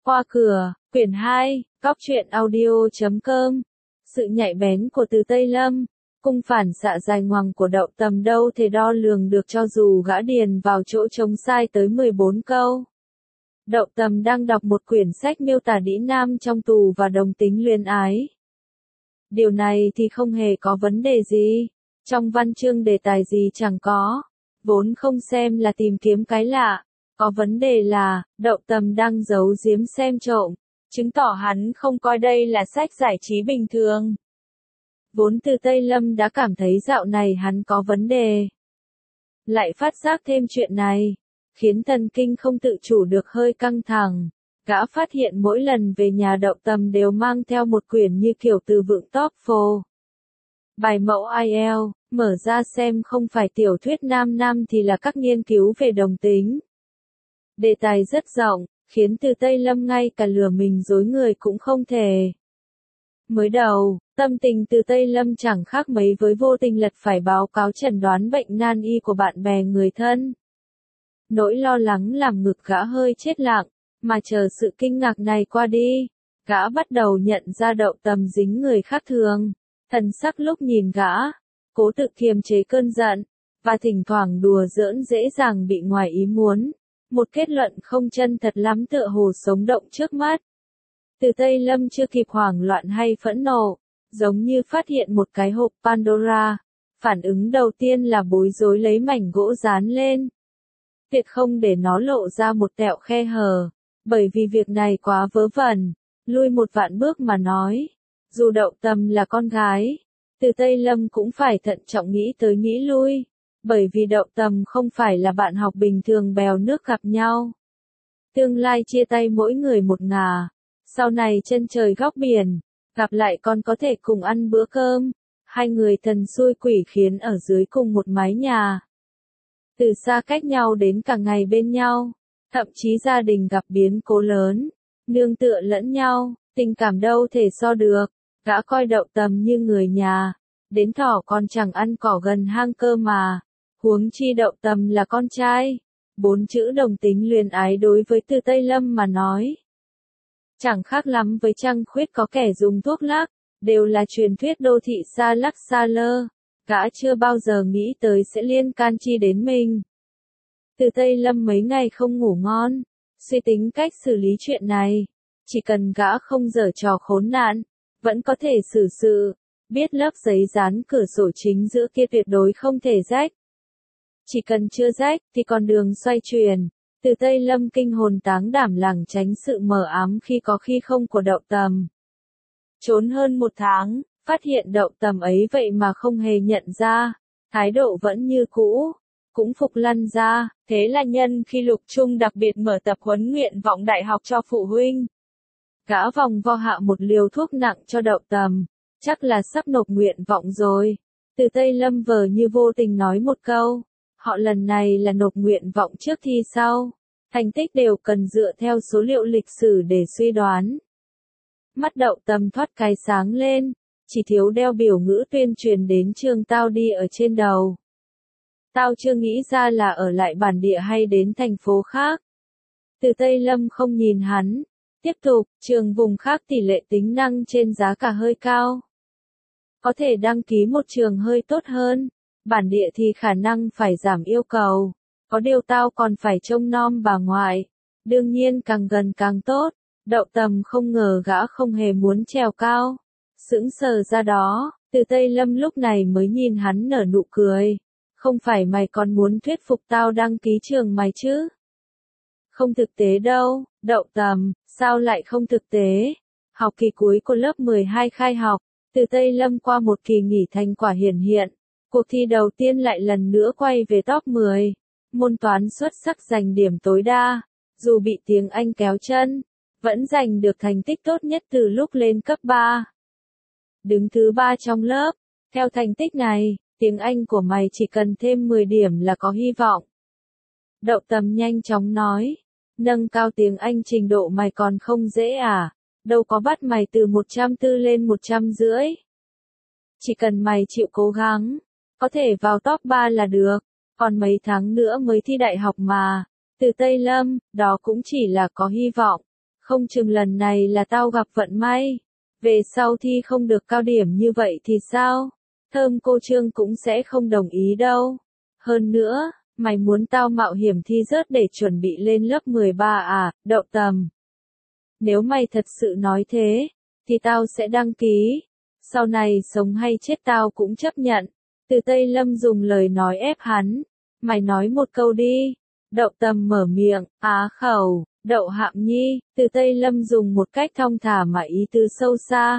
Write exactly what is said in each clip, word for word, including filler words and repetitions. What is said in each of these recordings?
Qua cửa, quyển hai, góc truyện audio chấm com. Sự nhạy bén của Từ Tây Lâm, cung phản xạ dài ngoằng của Đậu Tầm đâu thể đo lường được cho dù gã điền vào chỗ trống sai tới mười bốn câu. Đậu Tầm đang đọc một quyển sách miêu tả đĩ nam trong tù và đồng tính luyến ái. Điều này thì không hề có vấn đề gì, trong văn chương đề tài gì chẳng có, vốn không xem là tìm kiếm cái lạ. Có vấn đề là, Đậu Tầm đang giấu giếm xem trộm, chứng tỏ hắn không coi đây là sách giải trí bình thường. Vốn Từ Tây Lâm đã cảm thấy dạo này hắn có vấn đề. Lại phát giác thêm chuyện này, khiến thần kinh không tự chủ được hơi căng thẳng. Gã phát hiện mỗi lần về nhà Đậu Tầm đều mang theo một quyển như kiểu từ vựng TOEFL. Bài mẫu ai eo, mở ra xem không phải tiểu thuyết nam nam thì là các nghiên cứu về đồng tính. Đề tài rất rộng, khiến Từ Tây Lâm ngay cả lừa mình dối người cũng không thể. Mới đầu, tâm tình Từ Tây Lâm chẳng khác mấy với vô tình lật phải báo cáo chẩn đoán bệnh nan y của bạn bè người thân. Nỗi lo lắng làm ngực gã hơi chết lặng, mà chờ sự kinh ngạc này qua đi, gã bắt đầu nhận ra Đậu Tầm dính người khác thường. Thần sắc lúc nhìn gã, cố tự kiềm chế cơn giận, và thỉnh thoảng đùa giỡn dễ dàng bị ngoài ý muốn. Một kết luận không chân thật lắm tựa hồ sống động trước mắt. Từ Tây Lâm chưa kịp hoảng loạn hay phẫn nộ, giống như phát hiện một cái hộp Pandora. Phản ứng đầu tiên là bối rối lấy mảnh gỗ dán lên. Tuyệt không để nó lộ ra một tẹo khe hở, bởi vì việc này quá vớ vẩn. Lui một vạn bước mà nói, dù Đậu Tầm là con gái, Từ Tây Lâm cũng phải thận trọng nghĩ tới nghĩ lui. Bởi vì Đậu Tầm không phải là bạn học bình thường bèo nước gặp nhau. Tương lai chia tay mỗi người một ngả. Sau này chân trời góc biển, gặp lại còn có thể cùng ăn bữa cơm. Hai người thần xui quỷ khiến ở dưới cùng một mái nhà. Từ xa cách nhau đến cả ngày bên nhau. Thậm chí gia đình gặp biến cố lớn. Nương tựa lẫn nhau, tình cảm đâu thể so được. Gã coi Đậu Tầm như người nhà. Đến thỏ còn chẳng ăn cỏ gần hang cơ mà. Huống chi Đậu Tầm là con trai. Bốn chữ đồng tính luyến ái đối với Từ Tây Lâm mà nói. Chẳng khác lắm với trăng khuyết có kẻ dùng thuốc lắc, đều là truyền thuyết đô thị xa lắc xa lơ. Gã chưa bao giờ nghĩ tới sẽ liên can chi đến mình. Từ Tây Lâm mấy ngày không ngủ ngon, suy tính cách xử lý chuyện này. Chỉ cần gã không giở trò khốn nạn, vẫn có thể xử sự. Biết lớp giấy dán cửa sổ chính giữa kia tuyệt đối không thể rách. Chỉ cần chưa rách thì còn đường xoay chuyển. Từ Tây Lâm kinh hồn táng đảm lảng tránh sự mờ ám khi có khi không của Đậu Tầm. Trốn hơn một tháng, phát hiện Đậu Tầm ấy vậy mà không hề nhận ra, thái độ vẫn như cũ, cũng phục lăn ra. Thế là nhân khi Lục Trung đặc biệt mở tập huấn nguyện vọng đại học cho phụ huynh. Gã vòng vo hạ một liều thuốc nặng cho Đậu Tầm, chắc là sắp nộp nguyện vọng rồi. Từ Tây Lâm vờ như vô tình nói một câu. Họ lần này là nộp nguyện vọng trước thi sau. Thành tích đều cần dựa theo số liệu lịch sử để suy đoán. Mắt Đậu Tầm thoát cái sáng lên, chỉ thiếu đeo biểu ngữ tuyên truyền đến trường tao đi ở trên đầu. Tao chưa nghĩ ra là ở lại bản địa hay đến thành phố khác. Từ Tây Lâm không nhìn hắn. Tiếp tục, trường vùng khác tỷ lệ tính năng trên giá cả hơi cao. Có thể đăng ký một trường hơi tốt hơn. Bản địa thì khả năng phải giảm yêu cầu. Có điều tao còn phải trông nom bà ngoại. Đương nhiên càng gần càng tốt. Đậu Tầm không ngờ gã không hề muốn trèo cao. Sững sờ ra đó, Từ Tây Lâm lúc này mới nhìn hắn nở nụ cười. Không phải mày còn muốn thuyết phục tao đăng ký trường mày chứ? Không thực tế đâu, Đậu Tầm, sao lại không thực tế? Học kỳ cuối của lớp mười hai khai học, Từ Tây Lâm qua một kỳ nghỉ thành quả hiển hiện. Cuộc thi đầu tiên lại lần nữa quay về top mười. Môn toán xuất sắc giành điểm tối đa. Dù bị tiếng Anh kéo chân, vẫn giành được thành tích tốt nhất từ lúc lên cấp ba. Đứng thứ ba trong lớp. Theo thành tích này, tiếng Anh của mày chỉ cần thêm mười điểm là có hy vọng. Đậu Tầm nhanh chóng nói. Nâng cao tiếng Anh trình độ mày còn không dễ à? Đâu có bắt mày từ một trăm tư lên một trăm rưỡi. Chỉ cần mày chịu cố gắng, có thể vào top ba là được. Còn mấy tháng nữa mới thi đại học mà. Từ Tây Lâm, đó cũng chỉ là có hy vọng. Không chừng lần này là tao gặp vận may. Về sau thi không được cao điểm như vậy thì sao? Thơm cô Trương cũng sẽ không đồng ý đâu. Hơn nữa, mày muốn tao mạo hiểm thi rớt để chuẩn bị lên lớp mười ba à, Đậu Tầm? Nếu mày thật sự nói thế, thì tao sẽ đăng ký. Sau này sống hay chết tao cũng chấp nhận. Từ Tây Lâm dùng lời nói ép hắn. Mày nói một câu đi. Đậu Tầm mở miệng, á khẩu, Đậu Hạm Nhi. Từ Tây Lâm dùng một cách thong thả mà ý tứ sâu xa.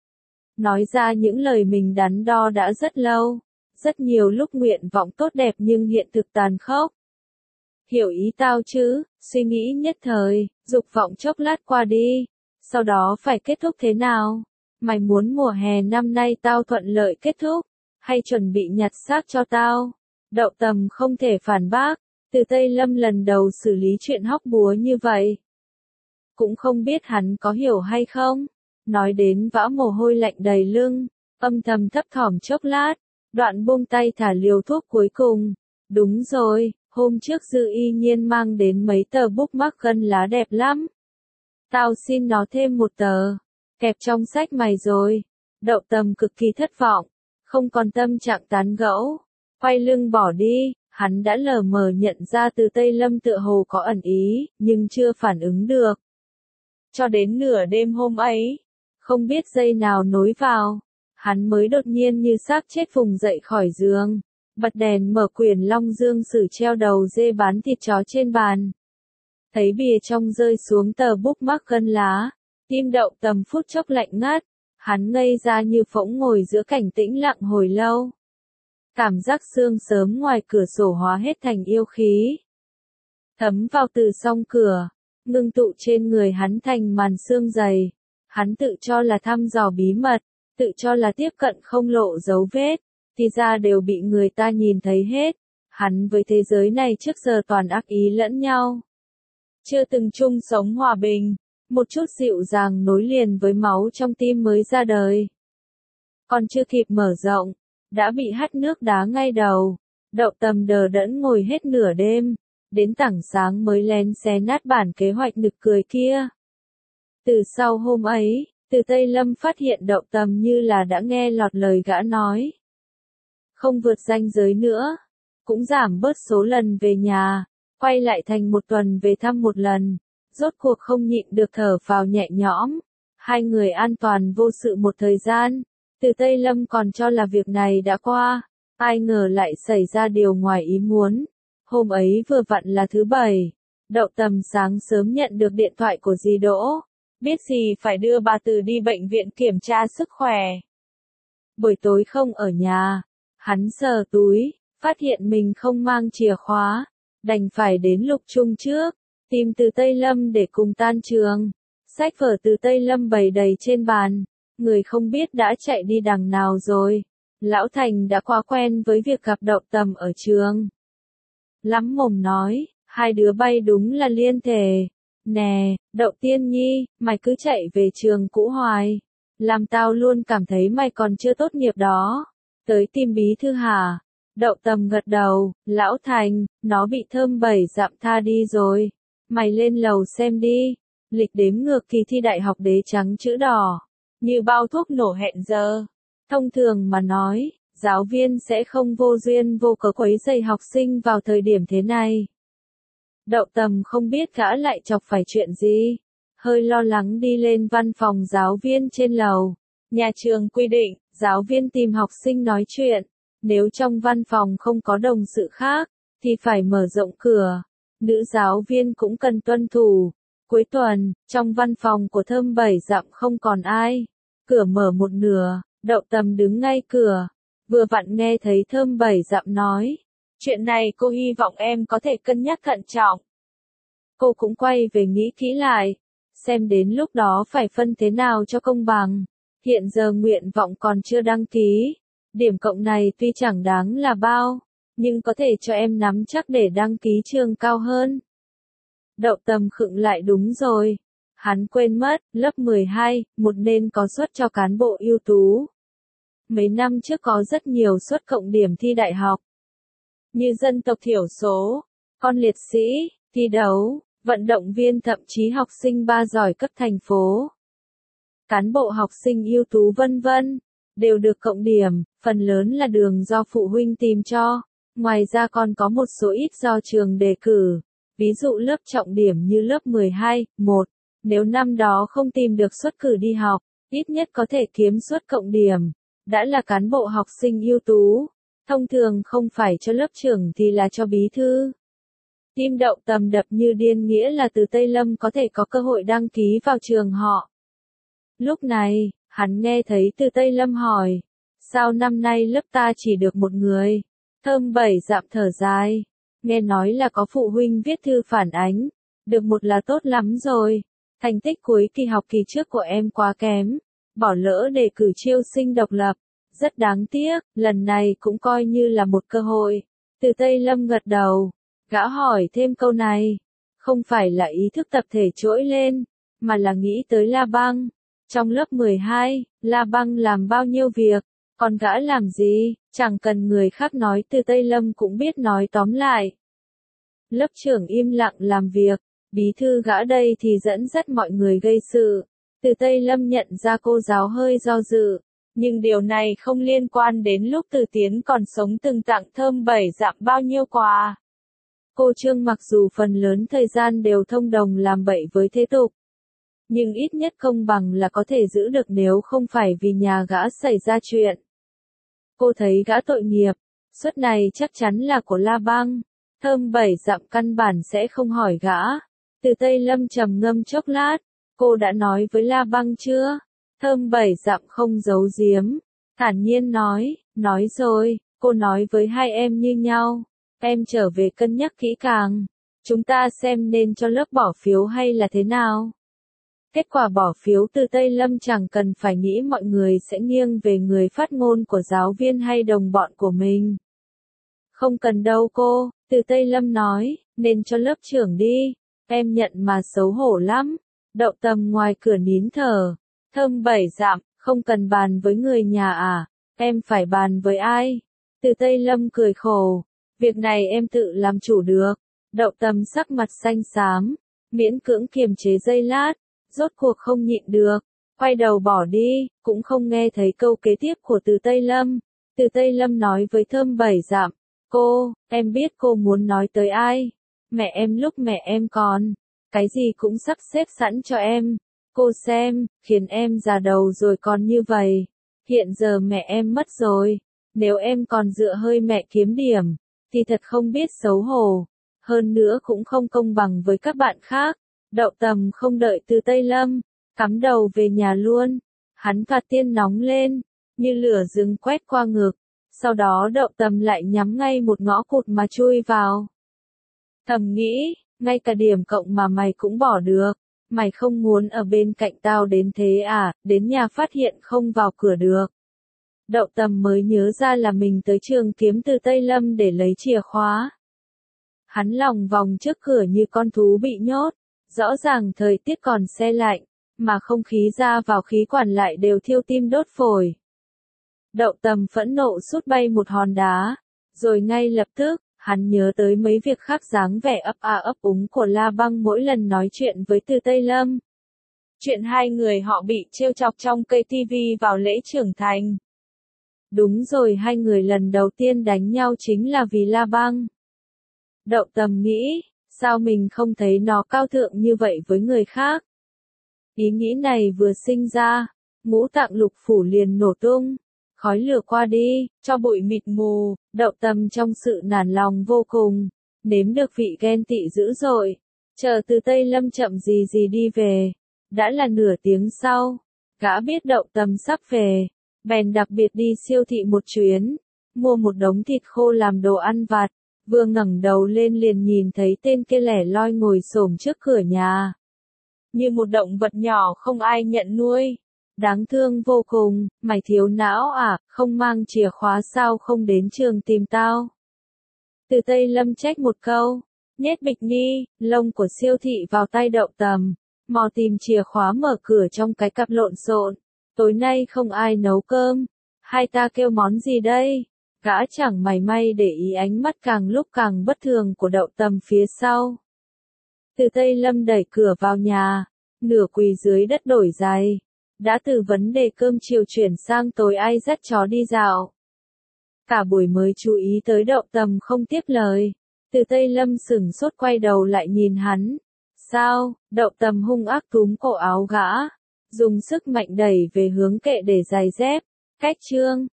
Nói ra những lời mình đắn đo đã rất lâu. Rất nhiều lúc nguyện vọng tốt đẹp nhưng hiện thực tàn khốc. Hiểu ý tao chứ, suy nghĩ nhất thời, dục vọng chốc lát qua đi. Sau đó phải kết thúc thế nào? Mày muốn mùa hè năm nay tao thuận lợi kết thúc, hay chuẩn bị nhặt xác cho tao? Đậu Tầm không thể phản bác, Từ Tây Lâm lần đầu xử lý chuyện hóc búa như vậy. Cũng không biết hắn có hiểu hay không? Nói đến vã mồ hôi lạnh đầy lưng, âm thầm thấp thỏm chốc lát, đoạn buông tay thả liều thuốc cuối cùng. Đúng rồi, hôm trước Dư Y Nhiên mang đến mấy tờ bookmark gân lá đẹp lắm. Tao xin nó thêm một tờ, kẹp trong sách mày rồi. Đậu Tầm cực kỳ thất vọng, không còn tâm trạng tán gẫu, quay lưng bỏ đi. Hắn đã lờ mờ nhận ra Từ Tây Lâm tựa hồ có ẩn ý, nhưng chưa phản ứng được. Cho đến nửa đêm hôm ấy, không biết dây nào nối vào, hắn mới đột nhiên như xác chết vùng dậy khỏi giường, bật đèn mở quyển Long Dương Sử treo đầu dê bán thịt chó trên bàn. Thấy bìa trong rơi xuống tờ bookmark gân lá, tim Đậu Tầm phút chốc lạnh ngắt, hắn ngây ra như phỗng ngồi giữa cảnh tĩnh lặng hồi lâu. Cảm giác sương sớm ngoài cửa sổ hóa hết thành yêu khí. Thấm vào từ song cửa, ngưng tụ trên người hắn thành màn sương dày. Hắn tự cho là thăm dò bí mật, tự cho là tiếp cận không lộ dấu vết, thì ra đều bị người ta nhìn thấy hết. Hắn với thế giới này trước giờ toàn ác ý lẫn nhau. Chưa từng chung sống hòa bình, một chút dịu dàng nối liền với máu trong tim mới ra đời. Còn chưa kịp mở rộng, đã bị hắt nước đá ngay đầu. Đậu Tầm đờ đẫn ngồi hết nửa đêm, đến tảng sáng mới lén xé nát bản kế hoạch nực cười kia. Từ sau hôm ấy, Từ Tây Lâm phát hiện Đậu Tầm như là đã nghe lọt lời gã nói. Không vượt ranh giới nữa, cũng giảm bớt số lần về nhà, quay lại thành một tuần về thăm một lần, rốt cuộc không nhịn được thở phào nhẹ nhõm. Hai người an toàn vô sự một thời gian, Từ Tây Lâm còn cho là việc này đã qua, ai ngờ lại xảy ra điều ngoài ý muốn. Hôm ấy vừa vặn là thứ bảy, Đậu Tầm sáng sớm nhận được điện thoại của dì Đỗ, biết gì phải đưa bà Từ đi bệnh viện kiểm tra sức khỏe. Buổi tối không ở nhà, hắn sờ túi, phát hiện mình không mang chìa khóa, đành phải đến Lục Trung trước, tìm Từ Tây Lâm để cùng tan trường. Sách vở Từ Tây Lâm bày đầy trên bàn, người không biết đã chạy đi đằng nào rồi. Lão Thành đã quá quen với việc gặp Đậu Tầm ở trường. Lắm mồm nói, hai đứa bay đúng là liên thể. Nè, Đậu Tiên Nhi, mày cứ chạy về trường cũ hoài. Làm tao luôn cảm thấy mày còn chưa tốt nghiệp đó. Tới tìm bí thư hả? Đậu Tầm gật đầu, Lão Thành, nó bị Thơm Bảy dặm tha đi rồi. Mày lên lầu xem đi. Lịch đếm ngược kỳ thi đại học đế trắng chữ đỏ. Như bao thuốc nổ hẹn giờ. Thông thường mà nói, giáo viên sẽ không vô duyên vô cớ quấy rầy học sinh vào thời điểm thế này. Đậu Tầm không biết gã lại chọc phải chuyện gì. Hơi lo lắng đi lên văn phòng giáo viên trên lầu. Nhà trường quy định, giáo viên tìm học sinh nói chuyện. Nếu trong văn phòng không có đồng sự khác, thì phải mở rộng cửa. Nữ giáo viên cũng cần tuân thủ. Cuối tuần, trong văn phòng của Thơm Bảy dặm không còn ai. Cửa mở một nửa, Đậu Tầm đứng ngay cửa. Vừa vặn nghe thấy Thơm Bảy dặm nói. Chuyện này cô hy vọng em có thể cân nhắc thận trọng. Cô cũng quay về nghĩ kỹ lại. Xem đến lúc đó phải phân thế nào cho công bằng. Hiện giờ nguyện vọng còn chưa đăng ký. Điểm cộng này tuy chẳng đáng là bao, nhưng có thể cho em nắm chắc để đăng ký trường cao hơn. Đậu Tầm khựng lại, đúng rồi. Hắn quên mất, lớp mười hai, một nên có suất cho cán bộ ưu tú. Mấy năm trước có rất nhiều suất cộng điểm thi đại học. Như dân tộc thiểu số, con liệt sĩ, thi đấu, vận động viên thậm chí học sinh ba giỏi cấp thành phố, cán bộ học sinh ưu tú vân vân, đều được cộng điểm, phần lớn là đường do phụ huynh tìm cho. Ngoài ra còn có một số ít do trường đề cử, ví dụ lớp trọng điểm như lớp mười hai, một, nếu năm đó không tìm được suất cử đi học, ít nhất có thể kiếm suất cộng điểm, đã là cán bộ học sinh ưu tú. Thông thường không phải cho lớp trưởng thì là cho bí thư. Tim Đậu Tầm đập như điên, nghĩa là Từ Tây Lâm có thể có cơ hội đăng ký vào trường họ. Lúc này, hắn nghe thấy Từ Tây Lâm hỏi, sao năm nay lớp ta chỉ được một người? Thơm Bảy Dặm thở dài, nghe nói là có phụ huynh viết thư phản ánh, được một là tốt lắm rồi, thành tích cuối kỳ học kỳ trước của em quá kém, bỏ lỡ đề cử chiêu sinh độc lập, rất đáng tiếc, lần này cũng coi như là một cơ hội. Từ Tây Lâm gật đầu, gã hỏi thêm câu này, không phải là ý thức tập thể trỗi lên, mà là nghĩ tới La Băng. Trong lớp mười hai, La Băng làm bao nhiêu việc, còn gã làm gì, chẳng cần người khác nói, Từ Tây Lâm cũng biết nói tóm lại. Lớp trưởng im lặng làm việc, bí thư gã đây thì dẫn dắt mọi người gây sự. Từ Tây Lâm nhận ra cô giáo hơi do dự, nhưng điều này không liên quan đến lúc Từ Tiến còn sống từng tặng Thơm Bảy Dặm bao nhiêu quà. Cô Trương mặc dù phần lớn thời gian đều thông đồng làm bậy với thế tục, nhưng ít nhất công bằng là có thể giữ được nếu không phải vì nhà gã xảy ra chuyện. Cô thấy gã tội nghiệp, suất này chắc chắn là của La Băng, Thơm Bảy Dặm căn bản sẽ không hỏi gã. Từ Tây Lâm trầm ngâm chốc lát, cô đã nói với La Băng chưa? Thơm Bảy Dặm không giấu giếm, thản nhiên nói, nói rồi, cô nói với hai em như nhau, em trở về cân nhắc kỹ càng, chúng ta xem nên cho lớp bỏ phiếu hay là thế nào. Kết quả bỏ phiếu Từ Tây Lâm chẳng cần phải nghĩ, mọi người sẽ nghiêng về người phát ngôn của giáo viên hay đồng bọn của mình. Không cần đâu cô, Từ Tây Lâm nói, nên cho lớp trưởng đi, em nhận mà xấu hổ lắm. Đậu Tầm ngoài cửa nín thở, Thơm Bảy Dặm, không cần bàn với người nhà à, em phải bàn với ai? Từ Tây Lâm cười khổ, việc này em tự làm chủ được. Đậu Tầm sắc mặt xanh xám, miễn cưỡng kiềm chế giây lát, rốt cuộc không nhịn được, quay đầu bỏ đi, cũng không nghe thấy câu kế tiếp của Từ Tây Lâm. Từ Tây Lâm nói với Thơm Bảy Dặm, cô, em biết cô muốn nói tới ai. Mẹ em lúc mẹ em còn, cái gì cũng sắp xếp sẵn cho em. Cô xem, khiến em già đầu rồi còn như vậy. Hiện giờ mẹ em mất rồi, nếu em còn dựa hơi mẹ kiếm điểm, thì thật không biết xấu hổ. Hơn nữa cũng không công bằng với các bạn khác. Đậu Tầm không đợi Từ Tây Lâm, cắm đầu về nhà luôn. Hắn phạt tiên nóng lên, như lửa rừng quét qua ngực. Sau đó Đậu Tầm lại nhắm ngay một ngõ cụt mà chui vào. Thầm nghĩ, ngay cả điểm cộng mà mày cũng bỏ được. Mày không muốn ở bên cạnh tao đến thế à, đến nhà phát hiện không vào cửa được. Đậu Tầm mới nhớ ra là mình tới trường kiếm Từ Tây Lâm để lấy chìa khóa. Hắn lòng vòng trước cửa như con thú bị nhốt. Rõ ràng thời tiết còn se lạnh, mà không khí ra vào khí quản lại đều thiêu tim đốt phổi. Đậu Tầm phẫn nộ sút bay một hòn đá, rồi ngay lập tức, hắn nhớ tới mấy việc khác, dáng vẻ ấp a ấp úng của La Băng mỗi lần nói chuyện với Từ Tây Lâm. Chuyện hai người họ bị trêu chọc trong cây tivi vào lễ trưởng thành. Đúng rồi, hai người lần đầu tiên đánh nhau chính là vì La Băng. Đậu Tầm nghĩ, sao mình không thấy nó cao thượng như vậy với người khác? Ý nghĩ này vừa sinh ra, ngũ tạng lục phủ liền nổ tung, khói lửa qua đi, cho bụi mịt mù. Đậu Tầm trong sự nản lòng vô cùng, nếm được vị ghen tị dữ dội, chờ Từ Tây Lâm chậm gì gì đi về. Đã là nửa tiếng sau, gã biết Đậu Tầm sắp về, bèn đặc biệt đi siêu thị một chuyến, mua một đống thịt khô làm đồ ăn vặt. Vừa ngẩng đầu lên liền nhìn thấy tên kia lẻ loi ngồi xổm trước cửa nhà. Như một động vật nhỏ không ai nhận nuôi. Đáng thương vô cùng, mày thiếu não à, không mang chìa khóa sao không đến trường tìm tao. Từ Tây Lâm trách một câu, nhét bịch ni, lông của siêu thị vào tay Đậu Tầm, mò tìm chìa khóa mở cửa trong cái cặp lộn xộn. Tối nay không ai nấu cơm, hai ta kêu món gì đây? Gã chẳng mảy may để ý ánh mắt càng lúc càng bất thường của Đậu Tầm phía sau. Từ Tây Lâm đẩy cửa vào nhà, nửa quỳ dưới đất đổi giày. Đã từ vấn đề cơm chiều chuyển sang tối ai dắt chó đi dạo. Cả buổi mới chú ý tới Đậu Tầm không tiếp lời. Từ Tây Lâm sửng sốt quay đầu lại nhìn hắn. Sao? Đậu Tầm hung ác túm cổ áo gã, dùng sức mạnh đẩy về hướng kệ để giày dép. Cách chương